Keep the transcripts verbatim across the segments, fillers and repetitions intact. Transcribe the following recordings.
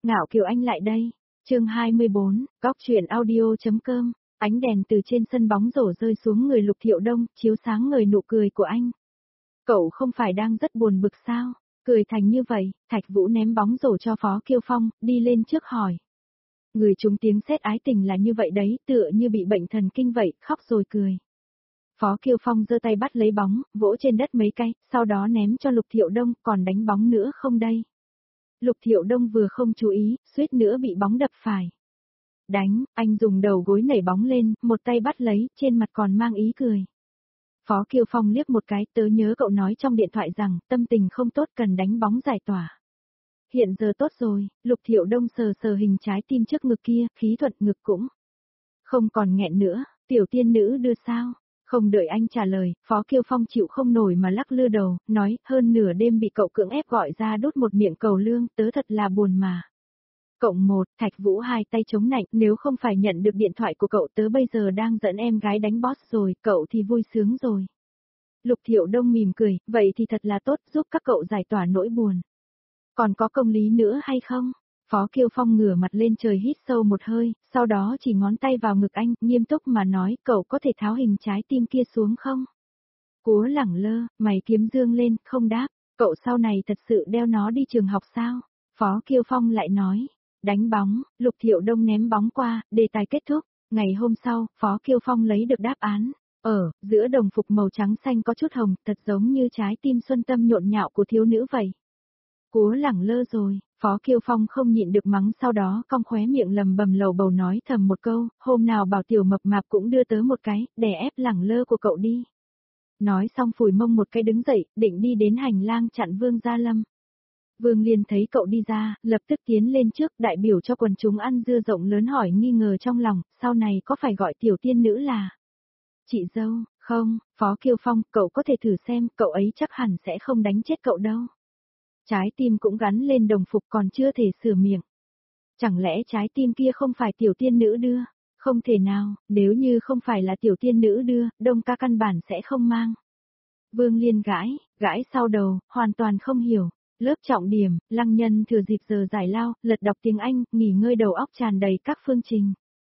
Ngạo Kiều Anh lại đây. Chương hai mươi bốn, góc truyện audio.com. Ánh đèn từ trên sân bóng rổ rơi xuống người Lục Thiệu Đông, chiếu sáng người nụ cười của anh. Cậu không phải đang rất buồn bực sao? Cười thành như vậy, Thạch Vũ ném bóng rổ cho Phó Kiêu Phong, đi lên trước hỏi. Người trúng tiếng sét ái tình là như vậy đấy, tựa như bị bệnh thần kinh vậy, khóc rồi cười. Phó Kiêu Phong giơ tay bắt lấy bóng, vỗ trên đất mấy cái, sau đó ném cho Lục Thiệu Đông, còn đánh bóng nữa không đây? Lục Thiệu Đông vừa không chú ý, suýt nữa bị bóng đập phải. Đánh, anh dùng đầu gối nảy bóng lên, một tay bắt lấy, trên mặt còn mang ý cười. Phó Kiêu Phong liếc một cái, tớ nhớ cậu nói trong điện thoại rằng, tâm tình không tốt cần đánh bóng giải tỏa. Hiện giờ tốt rồi, Lục Thiệu Đông sờ sờ hình trái tim trước ngực kia, khí thuật ngực cũng không còn nghẹn nữa, tiểu tiên nữ đưa sao? Không đợi anh trả lời, Phó Kiêu Phong chịu không nổi mà lắc lư đầu, nói, hơn nửa đêm bị cậu cưỡng ép gọi ra đút một miệng cầu lương, tớ thật là buồn mà. Cộng một, Thạch Vũ hai tay chống nạnh, nếu không phải nhận được điện thoại của cậu tớ bây giờ đang dẫn em gái đánh boss rồi, cậu thì vui sướng rồi. Lục Thiệu Đông mỉm cười, vậy thì thật là tốt, giúp các cậu giải tỏa nỗi buồn. Còn có công lý nữa hay không? Phó Kiêu Phong ngửa mặt lên trời hít sâu một hơi, sau đó chỉ ngón tay vào ngực anh, nghiêm túc mà nói, cậu có thể tháo hình trái tim kia xuống không? Cúa lẳng lơ, mày kiếm dương lên, không đáp, cậu sau này thật sự đeo nó đi trường học sao? Phó Kiêu Phong lại nói, đánh bóng, Lục Thiệu Đông ném bóng qua, đề tài kết thúc, ngày hôm sau, Phó Kiêu Phong lấy được đáp án, ở, giữa đồng phục màu trắng xanh có chút hồng, thật giống như trái tim xuân tâm nhộn nhạo của thiếu nữ vậy. Cúa lẳng lơ rồi, Phó Kiêu Phong không nhịn được mắng sau đó cong khóe miệng lầm bầm lầu bầu nói thầm một câu, hôm nào bảo tiểu mập mạp cũng đưa tớ một cái, đè ép lẳng lơ của cậu đi. Nói xong phủi mông một cái đứng dậy, định đi đến hành lang chặn Vương Gia Lâm. Vương Liên thấy cậu đi ra, lập tức tiến lên trước đại biểu cho quần chúng ăn dưa rộng lớn hỏi nghi ngờ trong lòng, sau này có phải gọi tiểu tiên nữ là chị dâu, không, Phó Kiêu Phong, cậu có thể thử xem, cậu ấy chắc hẳn sẽ không đánh chết cậu đâu. Trái tim cũng gắn lên đồng phục còn chưa thể sửa miệng. Chẳng lẽ trái tim kia không phải tiểu tiên nữ đưa? Không thể nào, nếu như không phải là tiểu tiên nữ đưa, Đông ca căn bản sẽ không mang. Vương Liên gãi, gãi sau đầu, hoàn toàn không hiểu. Lớp trọng điểm, Lăng Nhân thừa dịp giờ giải lao, lật đọc tiếng Anh, nghỉ ngơi đầu óc tràn đầy các phương trình.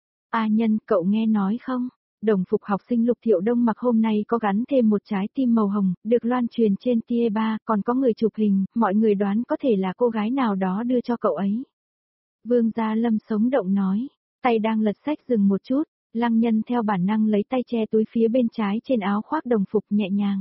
A Nhân, cậu nghe nói không? Đồng phục học sinh Lục Thiệu Đông mặc hôm nay có gắn thêm một trái tim màu hồng, được loan truyền trên T ba, còn có người chụp hình, mọi người đoán có thể là cô gái nào đó đưa cho cậu ấy. Vương Gia Lâm sống động nói, tay đang lật sách dừng một chút, Lăng Nhân theo bản năng lấy tay che túi phía bên trái trên áo khoác đồng phục nhẹ nhàng.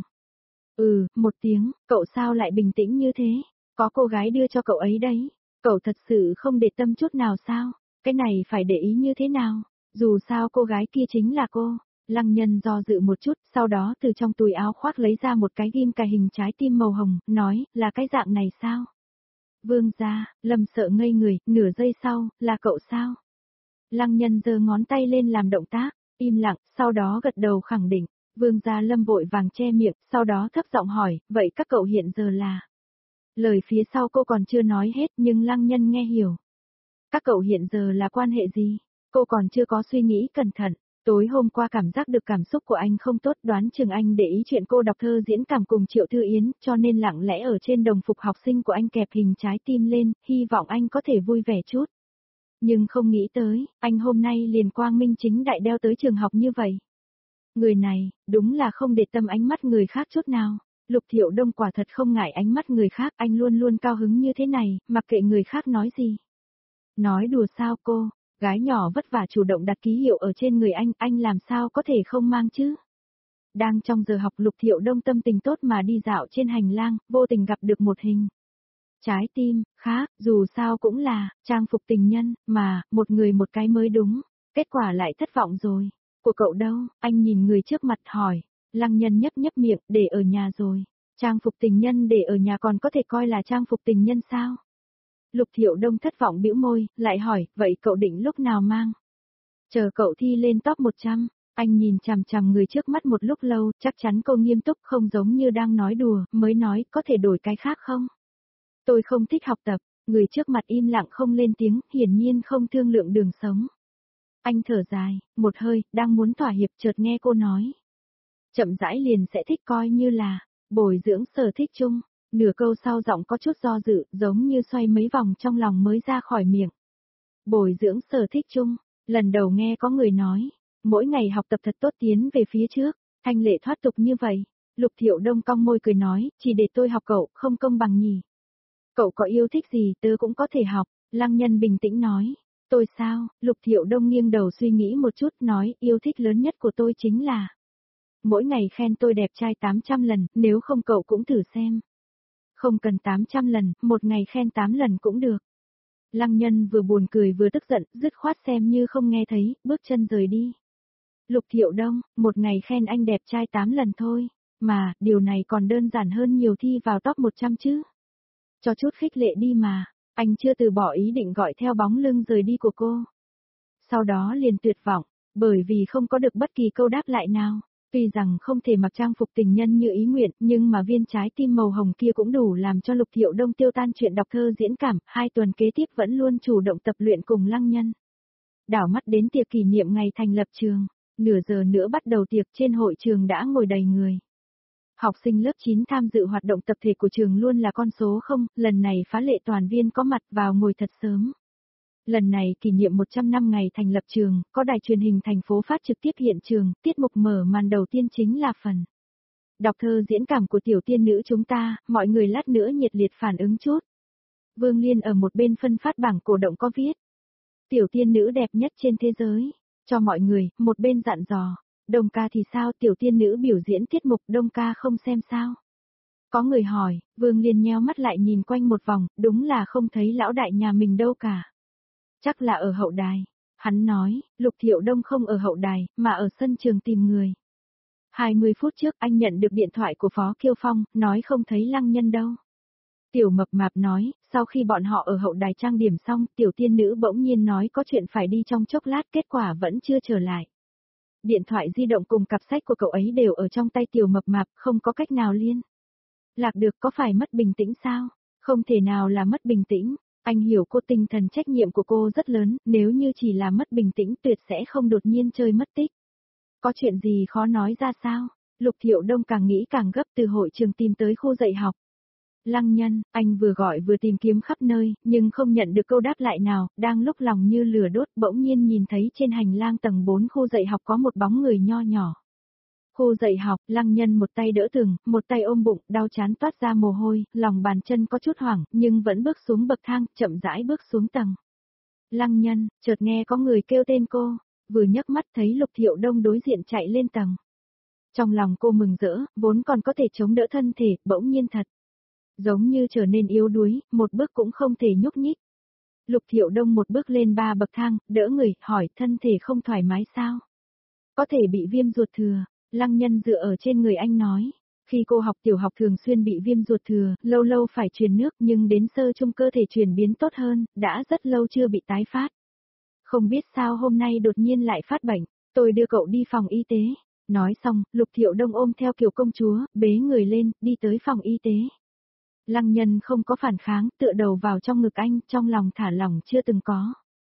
Ừ, một tiếng, cậu sao lại bình tĩnh như thế? Có cô gái đưa cho cậu ấy đấy, cậu thật sự không để tâm chút nào sao? Cái này phải để ý như thế nào? Dù sao cô gái kia chính là cô. Lăng Nhân do dự một chút, sau đó từ trong túi áo khoác lấy ra một cái ghim cài hình trái tim màu hồng, nói, là cái dạng này sao? Vương Gia, Lâm sợ ngây người, nửa giây sau, là cậu sao? Lăng Nhân giơ ngón tay lên làm động tác, im lặng, sau đó gật đầu khẳng định. Vương Gia Lâm vội vàng che miệng, sau đó thấp giọng hỏi, vậy các cậu hiện giờ là? Lời phía sau cô còn chưa nói hết nhưng Lăng Nhân nghe hiểu. Các cậu hiện giờ là quan hệ gì? Cô còn chưa có suy nghĩ cẩn thận. Tối hôm qua cảm giác được cảm xúc của anh không tốt, đoán chừng anh để ý chuyện cô đọc thơ diễn cảm cùng Triệu Thư Yến, cho nên lặng lẽ ở trên đồng phục học sinh của anh kẹp hình trái tim lên, hy vọng anh có thể vui vẻ chút. Nhưng không nghĩ tới, anh hôm nay liền quang minh chính đại đeo tới trường học như vậy. Người này, đúng là không để tâm ánh mắt người khác chút nào. Lục Thiệu Đông quả thật không ngại ánh mắt người khác, anh luôn luôn cao hứng như thế này, mặc kệ người khác nói gì. Nói đùa sao cô, gái nhỏ vất vả chủ động đặt ký hiệu ở trên người anh, anh làm sao có thể không mang chứ? Đang trong giờ học Lục Thiệu Đông tâm tình tốt mà đi dạo trên hành lang, vô tình gặp được một hình. Trái tim, khác, dù sao cũng là, trang phục tình nhân, mà, một người một cái mới đúng, kết quả lại thất vọng rồi. Của cậu đâu? Anh nhìn người trước mặt hỏi. Lăng Nhân nhấp nhấp miệng, để ở nhà rồi. Trang phục tình nhân để ở nhà còn có thể coi là trang phục tình nhân sao? Lục Thiệu Đông thất vọng bĩu môi, lại hỏi, vậy cậu định lúc nào mang? Chờ cậu thi lên top một trăm, anh nhìn chằm chằm người trước mắt một lúc lâu, chắc chắn cô nghiêm túc không giống như đang nói đùa, mới nói, có thể đổi cái khác không? Tôi không thích học tập, người trước mặt im lặng không lên tiếng, hiển nhiên không thương lượng đường sống. Anh thở dài, một hơi, đang muốn thỏa hiệp chợt nghe cô nói. Chậm rãi liền sẽ thích coi như là, bồi dưỡng sở thích chung, Nửa câu sau giọng có chút do dự, giống như xoay mấy vòng trong lòng mới ra khỏi miệng. Bồi dưỡng sở thích chung, lần đầu nghe có người nói, mỗi ngày học tập thật tốt tiến về phía trước, thanh lệ thoát tục như vậy. Lục Thiệu Đông cong môi cười nói, chỉ để tôi học cậu, không công bằng nhỉ. Cậu có yêu thích gì tớ cũng có thể học, Lăng Nhân bình tĩnh nói. Tôi sao, Lục Thiệu Đông nghiêng đầu suy nghĩ một chút nói, yêu thích lớn nhất của tôi chính là mỗi ngày khen tôi đẹp trai tám trăm lần, nếu không cậu cũng thử xem. Không cần tám trăm lần, một ngày khen tám lần cũng được. Lăng Nhân vừa buồn cười vừa tức giận, dứt khoát xem như không nghe thấy, bước chân rời đi. Lục Thiệu Đông, một ngày khen anh đẹp trai tám lần thôi, mà, điều này còn đơn giản hơn nhiều thi vào top một trăm chứ. Cho chút khích lệ đi mà, anh chưa từ bỏ ý định gọi theo bóng lưng rời đi của cô. Sau đó liền tuyệt vọng, bởi vì không có được bất kỳ câu đáp lại nào. Tuy rằng không thể mặc trang phục tình nhân như ý nguyện, nhưng mà viên trái tim màu hồng kia cũng đủ làm cho Lục Thiệu Đông tiêu tan chuyện đọc thơ diễn cảm, hai tuần kế tiếp vẫn luôn chủ động tập luyện cùng Lăng Nhân. Đảo mắt đến tiệc kỷ niệm ngày thành lập trường, nửa giờ nữa bắt đầu tiệc, trên hội trường đã ngồi đầy người. Học sinh lớp chín tham dự hoạt động tập thể của trường luôn là con số không, lần này phá lệ toàn viên có mặt vào ngồi thật sớm. Lần này kỷ niệm một trăm năm ngày thành lập trường, có đài truyền hình thành phố phát trực tiếp hiện trường, tiết mục mở màn đầu tiên chính là phần đọc thơ diễn cảm của tiểu tiên nữ chúng ta, mọi người lát nữa nhiệt liệt phản ứng chút. Vương Liên ở một bên phân phát bảng cổ động có viết. Tiểu tiên nữ đẹp nhất trên thế giới, cho mọi người, một bên dặn dò. Đông ca thì sao, tiểu tiên nữ biểu diễn tiết mục Đông ca không xem sao? Có người hỏi, Vương Liên nheo mắt lại nhìn quanh một vòng, đúng là không thấy lão đại nhà mình đâu cả. Chắc là ở hậu đài. Hắn nói, Lục Thiệu Đông không ở hậu đài, mà ở sân trường tìm người. hai mươi phút trước anh nhận được điện thoại của Phó Kiêu Phong, nói không thấy Lăng Nhân đâu. Tiểu Mập Mạp nói, sau khi bọn họ ở hậu đài trang điểm xong, tiểu tiên nữ bỗng nhiên nói có chuyện phải đi trong chốc lát, kết quả vẫn chưa trở lại. Điện thoại di động cùng cặp sách của cậu ấy đều ở trong tay Tiểu Mập Mạp, không có cách nào liên lạc được, có phải mất bình tĩnh sao? Không thể nào là mất bình tĩnh. Anh hiểu cô, tinh thần trách nhiệm của cô rất lớn, nếu như chỉ là mất bình tĩnh tuyệt sẽ không đột nhiên chơi mất tích. Có chuyện gì khó nói ra sao? Lục Thiệu Đông càng nghĩ càng gấp, từ hội trường tìm tới khu dạy học. Lăng Nhân, anh vừa gọi vừa tìm kiếm khắp nơi, nhưng không nhận được câu đáp lại nào, đang lúc lòng như lửa đốt, bỗng nhiên nhìn thấy trên hành lang tầng bốn khu dạy học có một bóng người nho nhỏ. Khu dạy học, Lăng Nhân một tay đỡ tường, một tay ôm bụng, đau chán toát ra mồ hôi, lòng bàn chân có chút hoảng, nhưng vẫn bước xuống bậc thang, chậm rãi bước xuống tầng. Lăng Nhân, chợt nghe có người kêu tên cô, vừa nhấc mắt thấy Lục Thiệu Đông đối diện chạy lên tầng. Trong lòng cô mừng rỡ, vốn còn có thể chống đỡ thân thể, bỗng nhiên thật giống như trở nên yếu đuối, một bước cũng không thể nhúc nhích. Lục Thiệu Đông một bước lên ba bậc thang, đỡ người, hỏi thân thể không thoải mái sao? Có thể bị viêm ruột thừa, Lăng Nhân dựa ở trên người anh nói. Khi cô học tiểu học thường xuyên bị viêm ruột thừa, lâu lâu phải truyền nước nhưng đến sơ trung cơ thể chuyển biến tốt hơn, đã rất lâu chưa bị tái phát. Không biết sao hôm nay đột nhiên lại phát bệnh, tôi đưa cậu đi phòng y tế. Nói xong, Lục Thiệu Đông ôm theo kiểu công chúa, bế người lên, đi tới phòng y tế. Lăng Nhân không có phản kháng, tựa đầu vào trong ngực anh, trong lòng thả lỏng chưa từng có.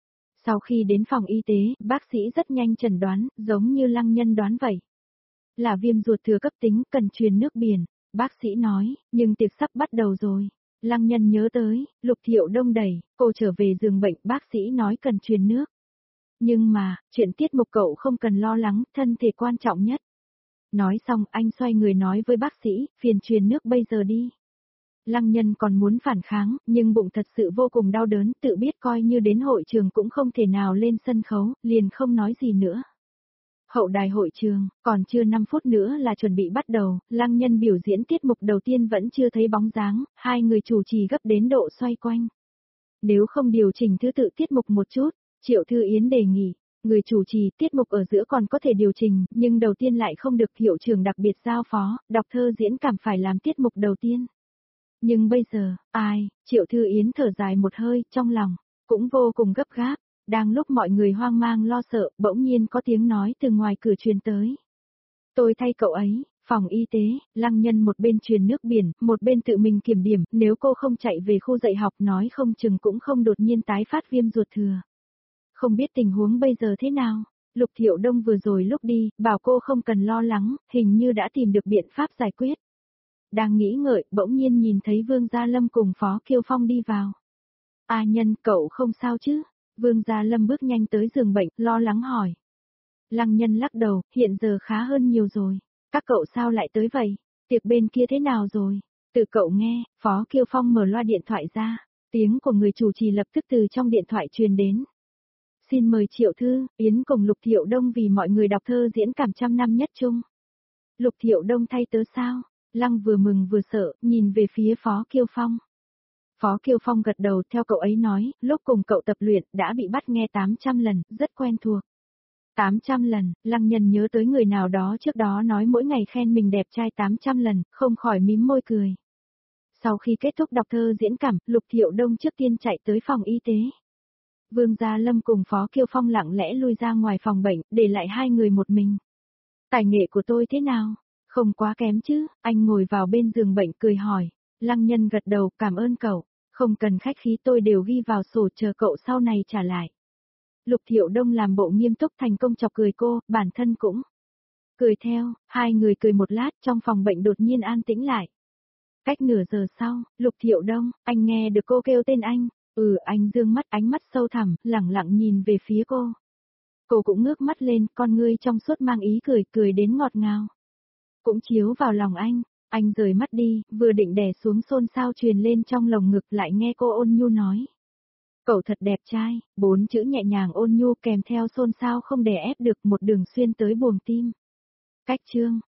Sau khi đến phòng y tế, bác sĩ rất nhanh chẩn đoán, giống như Lăng Nhân đoán vậy. Là viêm ruột thừa cấp tính, cần truyền nước biển, bác sĩ nói, nhưng tiệc sắp bắt đầu rồi. Lăng Nhân nhớ tới, Lục Thiệu Đông đẩy, cô trở về giường bệnh, bác sĩ nói cần truyền nước. Nhưng mà, chuyện tiết mục cậu không cần lo lắng, thân thể quan trọng nhất. Nói xong, anh xoay người nói với bác sĩ, phiền truyền nước bây giờ đi. Lăng Nhân còn muốn phản kháng, nhưng bụng thật sự vô cùng đau đớn, tự biết coi như đến hội trường cũng không thể nào lên sân khấu, liền không nói gì nữa. Hậu đài hội trường, còn chưa năm phút nữa là chuẩn bị bắt đầu, Lăng Nhân biểu diễn tiết mục đầu tiên vẫn chưa thấy bóng dáng, hai người chủ trì gấp đến độ xoay quanh. Nếu không điều chỉnh thứ tự tiết mục một chút, Triệu Thư Yến đề nghị, người chủ trì tiết mục ở giữa còn có thể điều chỉnh, nhưng đầu tiên lại không được, hiệu trưởng đặc biệt giao phó, đọc thơ diễn cảm phải làm tiết mục đầu tiên. Nhưng bây giờ, ai, Triệu Thư Yến thở dài một hơi, trong lòng, cũng vô cùng gấp gáp, đang lúc mọi người hoang mang lo sợ, bỗng nhiên có tiếng nói từ ngoài cửa truyền tới. Tôi thay cậu ấy, phòng y tế, Lăng Nhân một bên truyền nước biển, một bên tự mình kiểm điểm, nếu cô không chạy về khu dạy học nói không chừng cũng không đột nhiên tái phát viêm ruột thừa. Không biết tình huống bây giờ thế nào, Lục Thiệu Đông vừa rồi lúc đi, bảo cô không cần lo lắng, hình như đã tìm được biện pháp giải quyết. Đang nghĩ ngợi, bỗng nhiên nhìn thấy Vương Gia Lâm cùng Phó Kiêu Phong đi vào. A Nhân, cậu không sao chứ? Vương Gia Lâm bước nhanh tới giường bệnh, lo lắng hỏi. Lăng Nhân lắc đầu, hiện giờ khá hơn nhiều rồi. Các cậu sao lại tới vậy? Tiệc bên kia thế nào rồi? Từ cậu nghe, Phó Kiêu Phong mở loa điện thoại ra. Tiếng của người chủ trì lập tức từ trong điện thoại truyền đến. Xin mời Triệu Thư, Yến cùng Lục Thiệu Đông vì mọi người đọc thơ diễn cảm trăm năm nhất chung. Lục Thiệu Đông thay tớ sao? Lăng vừa mừng vừa sợ, nhìn về phía Phó Kiêu Phong. Phó Kiêu Phong gật đầu, theo cậu ấy nói, lúc cùng cậu tập luyện, đã bị bắt nghe tám trăm lần, rất quen thuộc. tám trăm lần, Lăng Nhân nhớ tới người nào đó trước đó nói mỗi ngày khen mình đẹp trai tám trăm lần, không khỏi mím môi cười. Sau khi kết thúc đọc thơ diễn cảm, Lục Thiệu Đông trước tiên chạy tới phòng y tế. Vương Gia Lâm cùng Phó Kiêu Phong lặng lẽ lui ra ngoài phòng bệnh, để lại hai người một mình. Tài nghệ của tôi thế nào? Không quá kém chứ, anh ngồi vào bên giường bệnh cười hỏi. Lăng Nhân gật đầu, cảm ơn cậu, không cần khách khí, tôi đều ghi vào sổ chờ cậu sau này trả lại. Lục Thiệu Đông làm bộ nghiêm túc, thành công chọc cười cô, bản thân cũng cười theo, hai người cười một lát, trong phòng bệnh đột nhiên an tĩnh lại. Cách nửa giờ sau, Lục Thiệu Đông, anh nghe được cô kêu tên anh. Ừ, anh dương mắt, ánh mắt sâu thẳm, lẳng lặng nhìn về phía cô. Cô cũng ngước mắt lên, con ngươi trong suốt mang ý cười, cười đến ngọt ngào. Cũng chiếu vào lòng anh, anh rời mắt đi, vừa định đè xuống xôn xao truyền lên trong lồng ngực, lại nghe cô ôn nhu nói. Cậu thật đẹp trai, bốn chữ nhẹ nhàng ôn nhu kèm theo xôn xao không đè ép được, một đường xuyên tới buồng tim. Cách chương